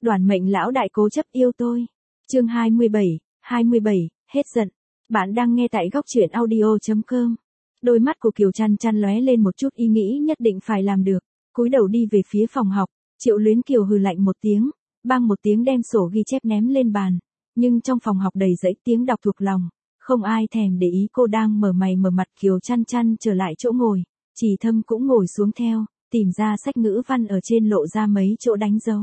Đoàn mệnh lão đại cố chấp yêu tôi. Chương 27, hết giận. Bạn đang nghe tại góc truyện audio.com. Đôi mắt của Kiều Chăn Chăn lóe lên một chút ý nghĩ nhất định phải làm được, cúi đầu đi về phía phòng học. Triệu Luyến Kiều hừ lạnh một tiếng, bang một tiếng đem sổ ghi chép ném lên bàn, nhưng trong phòng học đầy dẫy tiếng đọc thuộc lòng, không ai thèm để ý cô đang mở mày mở mặt. Kiều Chăn Chăn trở lại chỗ ngồi, Trì Thâm cũng ngồi xuống theo, tìm ra sách ngữ văn ở trên lộ ra mấy chỗ đánh dấu.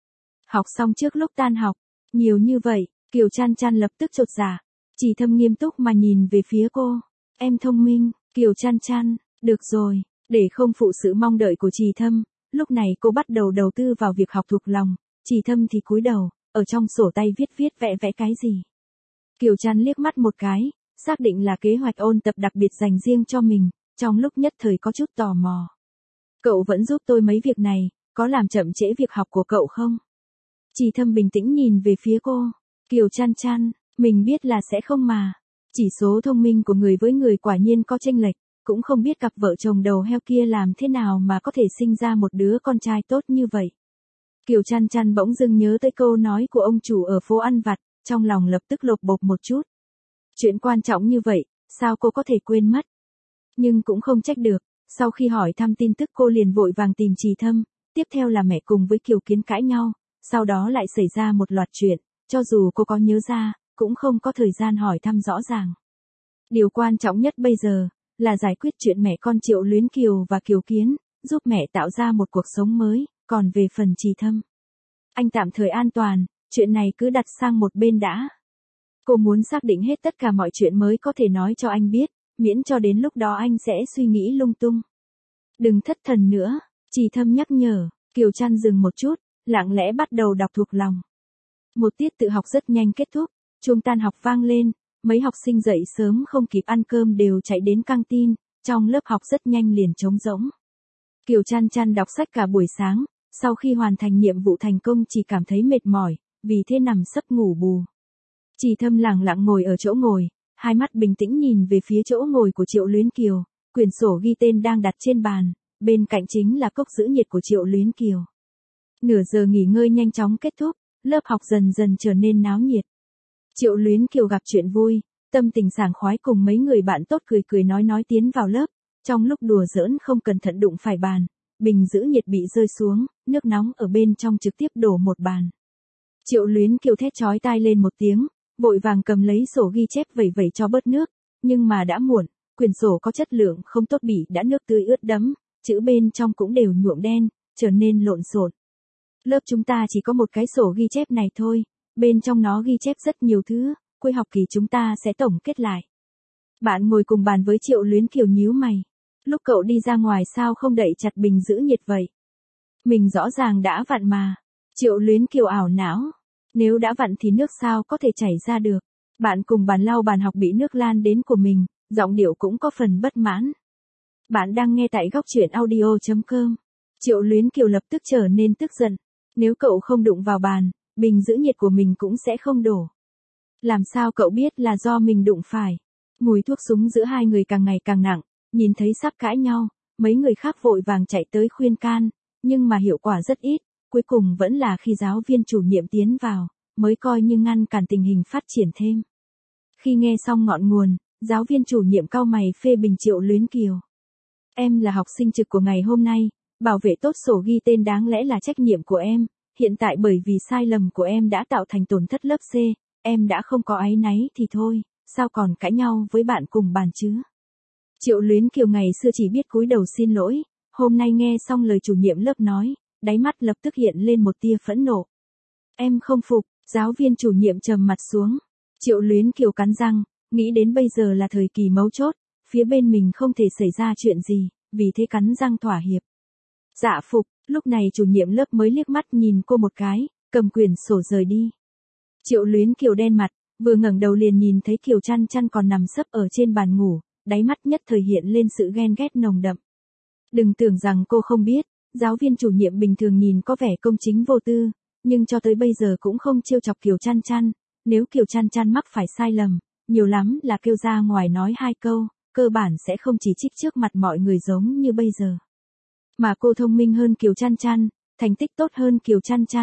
Học xong trước lúc tan học, nhiều như vậy, Kiều Chăn Chăn lập tức chột dạ. Trì Thâm nghiêm túc mà nhìn về phía cô. Em thông minh, Kiều Chăn Chăn, được rồi, để không phụ sự mong đợi của Trì Thâm, lúc này cô bắt đầu đầu tư vào việc học thuộc lòng. Trì Thâm thì cúi đầu, ở trong sổ tay viết vẽ cái gì. Kiều Chăn liếc mắt một cái, xác định là kế hoạch ôn tập đặc biệt dành riêng cho mình, trong lúc nhất thời có chút tò mò. Cậu vẫn giúp tôi mấy việc này, có làm chậm trễ việc học của cậu không? Trì Thâm bình tĩnh nhìn về phía cô. Kiều Chăn Chăn, mình biết là sẽ không mà. Chỉ số thông minh của người với người quả nhiên có chênh lệch, cũng không biết cặp vợ chồng đầu heo kia làm thế nào mà có thể sinh ra một đứa con trai tốt như vậy. Kiều Chăn Chăn bỗng dưng nhớ tới câu nói của ông chủ ở phố ăn vặt, trong lòng lập tức lột bột một chút. Chuyện quan trọng như vậy, sao cô có thể quên mất? Nhưng cũng không trách được, sau khi hỏi thăm tin tức cô liền vội vàng tìm Trì Thâm, tiếp theo là mẹ cùng với Kiều Kiến cãi nhau, sau đó lại xảy ra một loạt chuyện, cho dù cô có nhớ ra, cũng không có thời gian hỏi thăm rõ ràng. Điều quan trọng nhất bây giờ, là giải quyết chuyện mẹ con Triệu Luyến Kiều và Kiều Kiến, giúp mẹ tạo ra một cuộc sống mới, còn về phần Trì Thâm, anh tạm thời an toàn, chuyện này cứ đặt sang một bên đã. Cô muốn xác định hết tất cả mọi chuyện mới có thể nói cho anh biết, miễn cho đến lúc đó anh sẽ suy nghĩ lung tung. Đừng thất thần nữa, Trì Thâm nhắc nhở. Kiều Chăn dừng một chút, lặng lẽ bắt đầu đọc thuộc lòng. Một tiết tự học rất nhanh kết thúc, chuông tan học vang lên, mấy học sinh dậy sớm không kịp ăn cơm đều chạy đến căng tin, trong lớp học rất nhanh liền trống rỗng. Kiều Chăn Chăn đọc sách cả buổi sáng, sau khi hoàn thành nhiệm vụ thành công chỉ cảm thấy mệt mỏi, vì thế nằm sấp ngủ bù. Trì Thâm lặng lặng ngồi ở chỗ ngồi, hai mắt bình tĩnh nhìn về phía chỗ ngồi của Triệu Luyến Kiều, quyển sổ ghi tên đang đặt trên bàn, bên cạnh chính là cốc giữ nhiệt của Triệu Luyến Kiều. Nửa giờ nghỉ ngơi nhanh chóng kết thúc, lớp học dần dần trở nên náo nhiệt. Triệu Luyến Kiều gặp chuyện vui, tâm tình sảng khoái cùng mấy người bạn tốt cười nói tiến vào lớp, trong lúc đùa giỡn không cẩn thận đụng phải bàn, bình giữ nhiệt bị rơi xuống, nước nóng ở bên trong trực tiếp đổ một bàn. Triệu Luyến Kiều thét chói tai lên một tiếng, vội vàng cầm lấy sổ ghi chép vẩy cho bớt nước, nhưng mà đã muộn, quyển sổ có chất lượng không tốt bị đã nước tươi ướt đẫm, chữ bên trong cũng đều nhuộm đen, trở nên lộn xộn. Lớp chúng ta chỉ có một cái sổ ghi chép này thôi, bên trong nó ghi chép rất nhiều thứ, cuối học kỳ chúng ta sẽ tổng kết lại. Bạn ngồi cùng bàn với Triệu Luyến Kiều nhíu mày. Lúc cậu đi ra ngoài sao không đậy chặt bình giữ nhiệt vậy? Mình rõ ràng đã vặn mà. Triệu Luyến Kiều ảo não. Nếu đã vặn thì nước sao có thể chảy ra được? Bạn cùng bàn lau bàn học bị nước lan đến của mình, giọng điệu cũng có phần bất mãn. Bạn đang nghe tại góc truyện audio.com. Triệu Luyến Kiều lập tức trở nên tức giận. Nếu cậu không đụng vào bàn, bình giữ nhiệt của mình cũng sẽ không đổ. Làm sao cậu biết là do mình đụng phải? Mùi thuốc súng giữa hai người càng ngày càng nặng, nhìn thấy sắp cãi nhau, mấy người khác vội vàng chạy tới khuyên can, nhưng mà hiệu quả rất ít, cuối cùng vẫn là khi giáo viên chủ nhiệm tiến vào, mới coi như ngăn cản tình hình phát triển thêm. Khi nghe xong ngọn nguồn, giáo viên chủ nhiệm cau mày phê bình Triệu Luyến Kiều. Em là học sinh trực của ngày hôm nay, bảo vệ tốt sổ ghi tên đáng lẽ là trách nhiệm của em, hiện tại bởi vì sai lầm của em đã tạo thành tổn thất lớp C, em đã không có áy náy thì thôi, sao còn cãi nhau với bạn cùng bàn chứ? Triệu Luyến Kiều ngày xưa chỉ biết cúi đầu xin lỗi, hôm nay nghe xong lời chủ nhiệm lớp nói, đáy mắt lập tức hiện lên một tia phẫn nộ. Em không phục, giáo viên chủ nhiệm trầm mặt xuống. Triệu Luyến Kiều cắn răng, nghĩ đến bây giờ là thời kỳ mấu chốt, phía bên mình không thể xảy ra chuyện gì, vì thế cắn răng thỏa hiệp. Dạ phục, lúc này chủ nhiệm lớp mới liếc mắt nhìn cô một cái, cầm quyển sổ rời đi. Triệu Luyến Kiều đen mặt, vừa ngẩng đầu liền nhìn thấy Kiều Chăn Chăn còn nằm sấp ở trên bàn ngủ, đáy mắt nhất thời hiện lên sự ghen ghét nồng đậm. Đừng tưởng rằng cô không biết, giáo viên chủ nhiệm bình thường nhìn có vẻ công chính vô tư, nhưng cho tới bây giờ cũng không trêu chọc Kiều Chăn Chăn, nếu Kiều Chăn Chăn mắc phải sai lầm, nhiều lắm là kêu ra ngoài nói hai câu, cơ bản sẽ không chỉ trích trước mặt mọi người giống như bây giờ. Mà cô thông minh hơn Kiều Chăn Chăn, thành tích tốt hơn Kiều Chăn Chăn,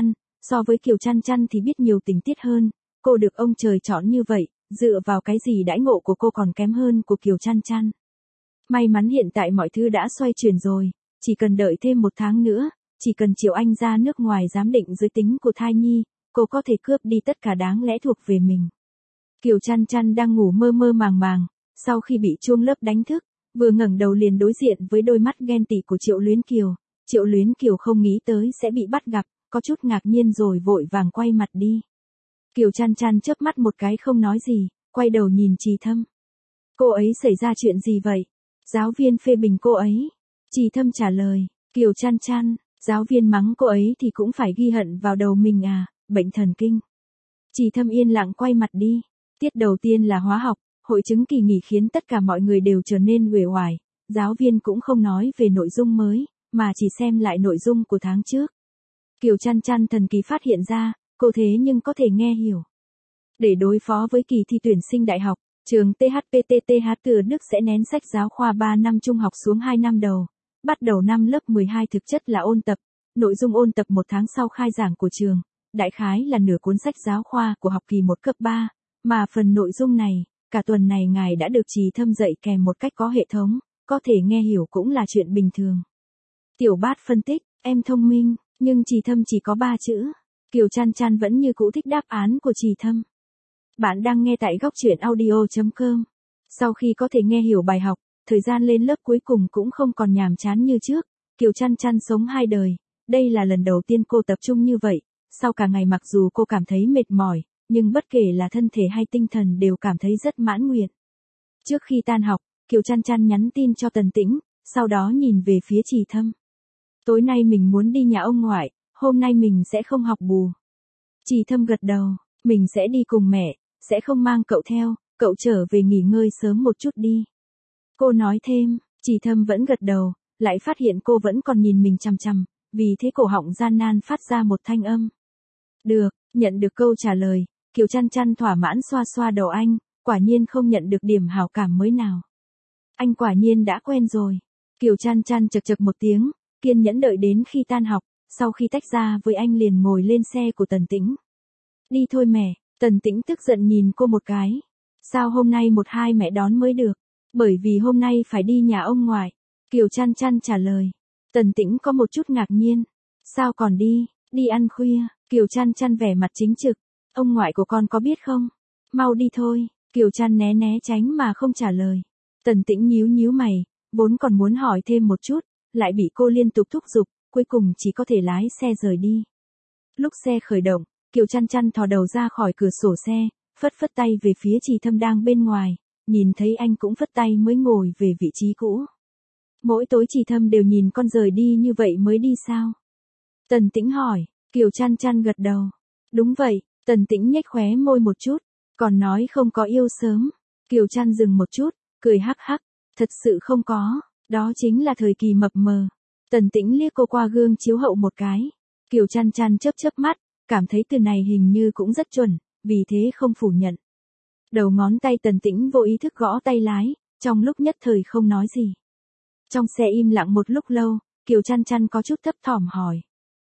So với Kiều Chăn Chăn thì biết nhiều tình tiết hơn, cô được ông trời chọn như vậy, dựa vào cái gì đãi ngộ của cô còn kém hơn của Kiều Chăn Chăn. May mắn hiện tại mọi thứ đã xoay chuyển rồi, chỉ cần đợi thêm 1 tháng nữa, chỉ cần Triệu Anh ra nước ngoài giám định giới tính của thai nhi, cô có thể cướp đi tất cả đáng lẽ thuộc về mình. Kiều Chăn Chăn đang ngủ mơ mơ màng màng, sau khi bị chuông lớp đánh thức, vừa ngẩng đầu liền đối diện với đôi mắt ghen tị của Triệu Luyến Kiều. Triệu Luyến Kiều không nghĩ tới sẽ bị bắt gặp, có chút ngạc nhiên rồi vội vàng quay mặt đi. Kiều Chăn Chăn chớp mắt một cái không nói gì, quay đầu nhìn Trì Thâm. Cô ấy xảy ra chuyện gì vậy? Giáo viên phê bình cô ấy. Trì Thâm trả lời, Kiều Chăn Chăn, giáo viên mắng cô ấy thì cũng phải ghi hận vào đầu mình à, bệnh thần kinh. Trì Thâm yên lặng quay mặt đi. Tiết đầu tiên là hóa học, hội chứng kỳ nghỉ khiến tất cả mọi người đều trở nên uể oải. Giáo viên cũng không nói về nội dung mới, mà chỉ xem lại nội dung của tháng trước. Kiều Chăn Chăn thần kỳ phát hiện ra, cô thế nhưng có thể nghe hiểu. Để đối phó với kỳ thi tuyển sinh đại học, trường THPTTH từ Đức sẽ nén sách giáo khoa 3 năm trung học xuống 2 năm đầu. Bắt đầu năm lớp 12 thực chất là ôn tập, nội dung ôn tập 1 tháng sau khai giảng của trường, đại khái là nửa cuốn sách giáo khoa của học kỳ 1 cấp 3, mà phần nội dung này, cả tuần này ngài đã được Trì Thâm dạy kèm một cách có hệ thống, có thể nghe hiểu cũng là chuyện bình thường. Tiểu Bát phân tích, em thông minh, nhưng Trì Thâm chỉ có 3 chữ. Kiều Chăn Chăn vẫn như cũ thích đáp án của Trì Thâm. Bạn đang nghe tại góc truyện audio.com. Sau khi có thể nghe hiểu bài học, thời gian lên lớp cuối cùng cũng không còn nhàm chán như trước. Kiều Chăn Chăn sống 2 đời, đây là lần đầu tiên cô tập trung như vậy. Sau cả ngày mặc dù cô cảm thấy mệt mỏi, nhưng bất kể là thân thể hay tinh thần đều cảm thấy rất mãn nguyện. Trước khi tan học, Kiều Chăn Chăn nhắn tin cho Tần Tĩnh, sau đó nhìn về phía Trì Thâm. Tối nay mình muốn đi nhà ông ngoại, hôm nay mình sẽ không học bù. Trì Thâm gật đầu, mình sẽ đi cùng mẹ, sẽ không mang cậu theo, cậu trở về nghỉ ngơi sớm một chút đi. Cô nói thêm, Trì Thâm vẫn gật đầu, lại phát hiện cô vẫn còn nhìn mình chằm chằm, vì thế cổ họng gian nan phát ra một thanh âm. Được, nhận được câu trả lời, Kiều Chăn Chăn thỏa mãn xoa xoa đầu anh, quả nhiên không nhận được điểm hảo cảm mới nào. Anh quả nhiên đã quen rồi. Kiều Chăn Chăn chật chật một tiếng, kiên nhẫn đợi đến khi tan học, sau khi tách ra với anh liền ngồi lên xe của Tần Tĩnh. Đi thôi mẹ, Tần Tĩnh tức giận nhìn cô một cái. Sao hôm nay 1-2 mẹ đón mới được? Bởi vì hôm nay phải đi nhà ông ngoại. Kiều Chăn Chăn trả lời. Tần Tĩnh có một chút ngạc nhiên. Sao còn đi, đi ăn khuya? Kiều Chăn Chăn vẻ mặt chính trực. Ông ngoại của con có biết không? Mau đi thôi. Kiều Chăn né né tránh mà không trả lời. Tần Tĩnh nhíu nhíu mày, vốn còn muốn hỏi thêm một chút, lại bị cô liên tục thúc giục, cuối cùng chỉ có thể lái xe rời đi. Lúc xe khởi động, Kiều Chăn Chăn thò đầu ra khỏi cửa sổ xe, phất phất tay về phía Trì Thâm đang bên ngoài, nhìn thấy anh cũng phất tay mới ngồi về vị trí cũ. Mỗi tối Trì Thâm đều nhìn con rời đi như vậy mới đi sao? Tần Tĩnh hỏi, Kiều Chăn Chăn gật đầu. Đúng vậy, Tần Tĩnh nhếch khóe môi một chút, còn nói không có yêu sớm. Kiều Chăn dừng một chút, cười hắc hắc, thật sự không có, đó chính là thời kỳ mập mờ. Tần Tĩnh liếc cô qua gương chiếu hậu một cái. Kiều Chăn Chăn chớp chớp mắt, cảm thấy từ này hình như cũng rất chuẩn, vì thế không phủ nhận. Đầu ngón tay Tần Tĩnh vô ý thức gõ tay lái, trong lúc nhất thời không nói gì. Trong xe im lặng một lúc lâu, Kiều Chăn Chăn có chút thấp thỏm hỏi.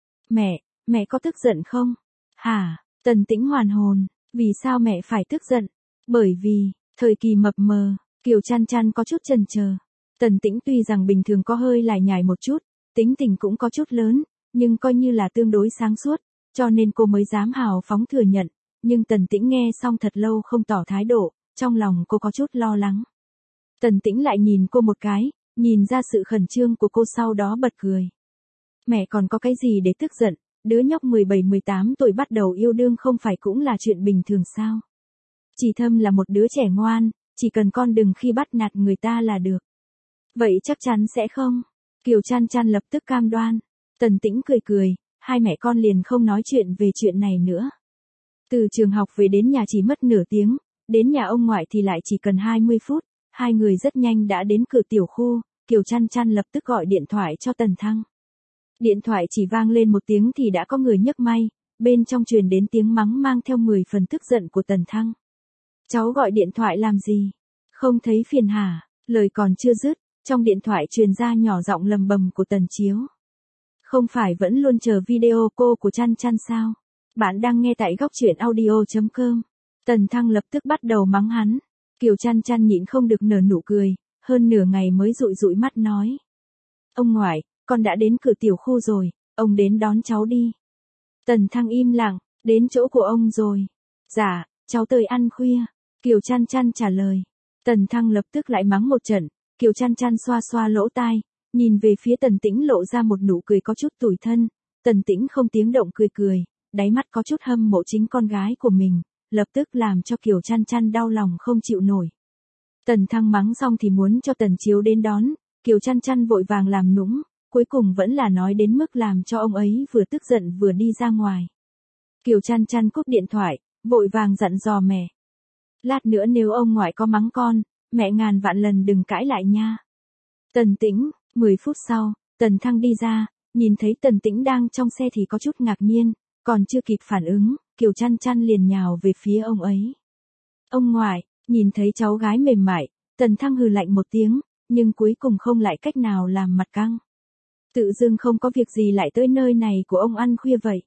Mẹ có tức giận không? Hả? Tần Tĩnh hoàn hồn, vì sao mẹ phải tức giận? Bởi vì, thời kỳ mập mờ, Kiều Chăn Chăn có chút chần chờ. Tần Tĩnh tuy rằng bình thường có hơi lải nhải một chút, tính tình cũng có chút lớn, nhưng coi như là tương đối sáng suốt, cho nên cô mới dám hào phóng thừa nhận, nhưng Tần Tĩnh nghe xong thật lâu không tỏ thái độ, trong lòng cô có chút lo lắng. Tần Tĩnh lại nhìn cô một cái, nhìn ra sự khẩn trương của cô sau đó bật cười. Mẹ còn có cái gì để tức giận, đứa nhóc 17-18 tuổi bắt đầu yêu đương không phải cũng là chuyện bình thường sao? Trì Thâm là một đứa trẻ ngoan, chỉ cần con đừng khi bắt nạt người ta là được. Vậy chắc chắn sẽ không. Kiều Chăn Chăn lập tức cam đoan. Tần Tĩnh cười cười, hai mẹ con liền không nói chuyện về chuyện này nữa. Từ trường học về đến nhà chỉ mất nửa tiếng, đến nhà ông ngoại thì lại chỉ cần 20 phút, hai người rất nhanh đã đến cửa tiểu khu, Kiều Chăn Chăn lập tức gọi điện thoại cho Tần Thăng. Điện thoại chỉ vang lên một tiếng thì đã có người nhấc may, bên trong truyền đến tiếng mắng mang theo 10 phần tức giận của Tần Thăng. Cháu gọi điện thoại làm gì? Không thấy phiền hả? Lời còn chưa dứt, trong điện thoại truyền ra nhỏ giọng lầm bầm của Tần Chiếu. Không phải vẫn luôn chờ video cô của Chăn Chăn sao? Bạn đang nghe tại góc truyện audio.com. Tần Thăng lập tức bắt đầu mắng hắn. Kiều Chăn Chăn nhịn không được nở nụ cười, hơn nửa ngày mới dụi dụi mắt nói. Ông ngoại, con đã đến cửa tiểu khu rồi, ông đến đón cháu đi. Tần Thăng im lặng, đến chỗ của ông rồi. Dạ, cháu tới ăn khuya. Kiều Chăn Chăn trả lời. Tần Thăng lập tức lại mắng một trận, Kiều Chăn Chăn xoa xoa lỗ tai, nhìn về phía Tần Tĩnh lộ ra một nụ cười có chút tủi thân. Tần Tĩnh không tiếng động cười cười, đáy mắt có chút hâm mộ chính con gái của mình, lập tức làm cho Kiều Chăn Chăn đau lòng không chịu nổi. Tần Thăng mắng xong thì muốn cho Tần Chiếu đến đón, Kiều Chăn Chăn vội vàng làm nũng, cuối cùng vẫn là nói đến mức làm cho ông ấy vừa tức giận vừa đi ra ngoài. Kiều Chăn Chăn cúp điện thoại, vội vàng dặn dò mẹ. Lát nữa nếu ông ngoại có mắng con, mẹ ngàn vạn lần đừng cãi lại nha. Tần Tĩnh, 10 phút sau, Tần Thăng đi ra, nhìn thấy Tần Tĩnh đang trong xe thì có chút ngạc nhiên, còn chưa kịp phản ứng, Kiều Chăn Chăn liền nhào về phía ông ấy. Ông ngoại, nhìn thấy cháu gái mềm mại, Tần Thăng hừ lạnh một tiếng, nhưng cuối cùng không lại cách nào làm mặt căng. Tự dưng không có việc gì lại tới nơi này của ông ăn khuya vậy.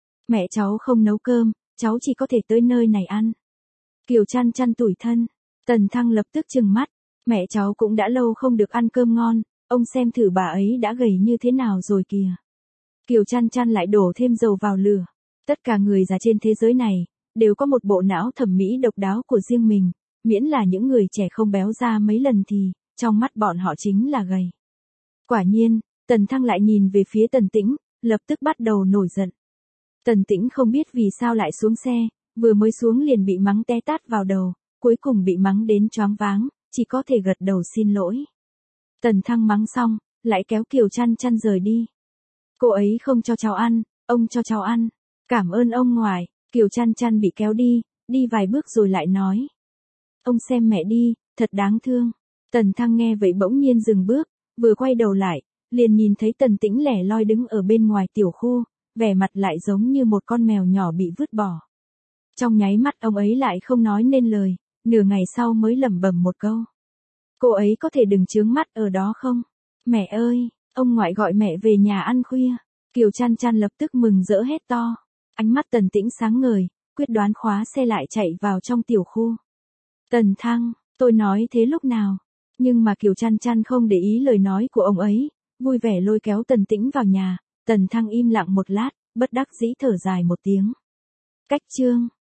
Mẹ cháu không nấu cơm, cháu chỉ có thể tới nơi này ăn. Kiều Chăn Chăn tủi thân, Tần Thăng lập tức trừng mắt, mẹ cháu cũng đã lâu không được ăn cơm ngon, ông xem thử bà ấy đã gầy như thế nào rồi kìa. Kiều Chăn Chăn lại đổ thêm dầu vào lửa. Tất cả người già trên thế giới này, đều có một bộ não thẩm mỹ độc đáo của riêng mình, miễn là những người trẻ không béo ra mấy lần thì, trong mắt bọn họ chính là gầy. Quả nhiên, Tần Thăng lại nhìn về phía Tần Tĩnh, lập tức bắt đầu nổi giận. Tần Tĩnh không biết vì sao lại xuống xe, vừa mới xuống liền bị mắng té tát vào đầu, cuối cùng bị mắng đến choáng váng, chỉ có thể gật đầu xin lỗi. Tần Thăng mắng xong, lại kéo Kiều Chăn Chăn rời đi. Cô ấy không cho cháu ăn, ông cho cháu ăn. Cảm ơn ông ngoại. Kiều Chăn Chăn bị kéo đi vài bước rồi lại nói. Ông xem mẹ đi, thật đáng thương. Tần Thăng nghe vậy bỗng nhiên dừng bước, vừa quay đầu lại, liền nhìn thấy Tần Tĩnh lẻ loi đứng ở bên ngoài tiểu khu, vẻ mặt lại giống như một con mèo nhỏ bị vứt bỏ. Trong nháy mắt ông ấy lại không nói nên lời, nửa ngày sau mới lẩm bẩm một câu. Cô ấy có thể đừng chướng mắt ở đó không? Mẹ ơi, ông ngoại gọi mẹ về nhà ăn khuya. Kiều Chăn Chăn lập tức mừng rỡ hét to. Ánh mắt Tần Tĩnh sáng ngời, quyết đoán khóa xe lại chạy vào trong tiểu khu. Tần Thăng, tôi nói thế lúc nào? Nhưng mà Kiều Chăn Chăn không để ý lời nói của ông ấy, vui vẻ lôi kéo Tần Tĩnh vào nhà. Tần Thăng im lặng một lát, bất đắc dĩ thở dài một tiếng. Cách chương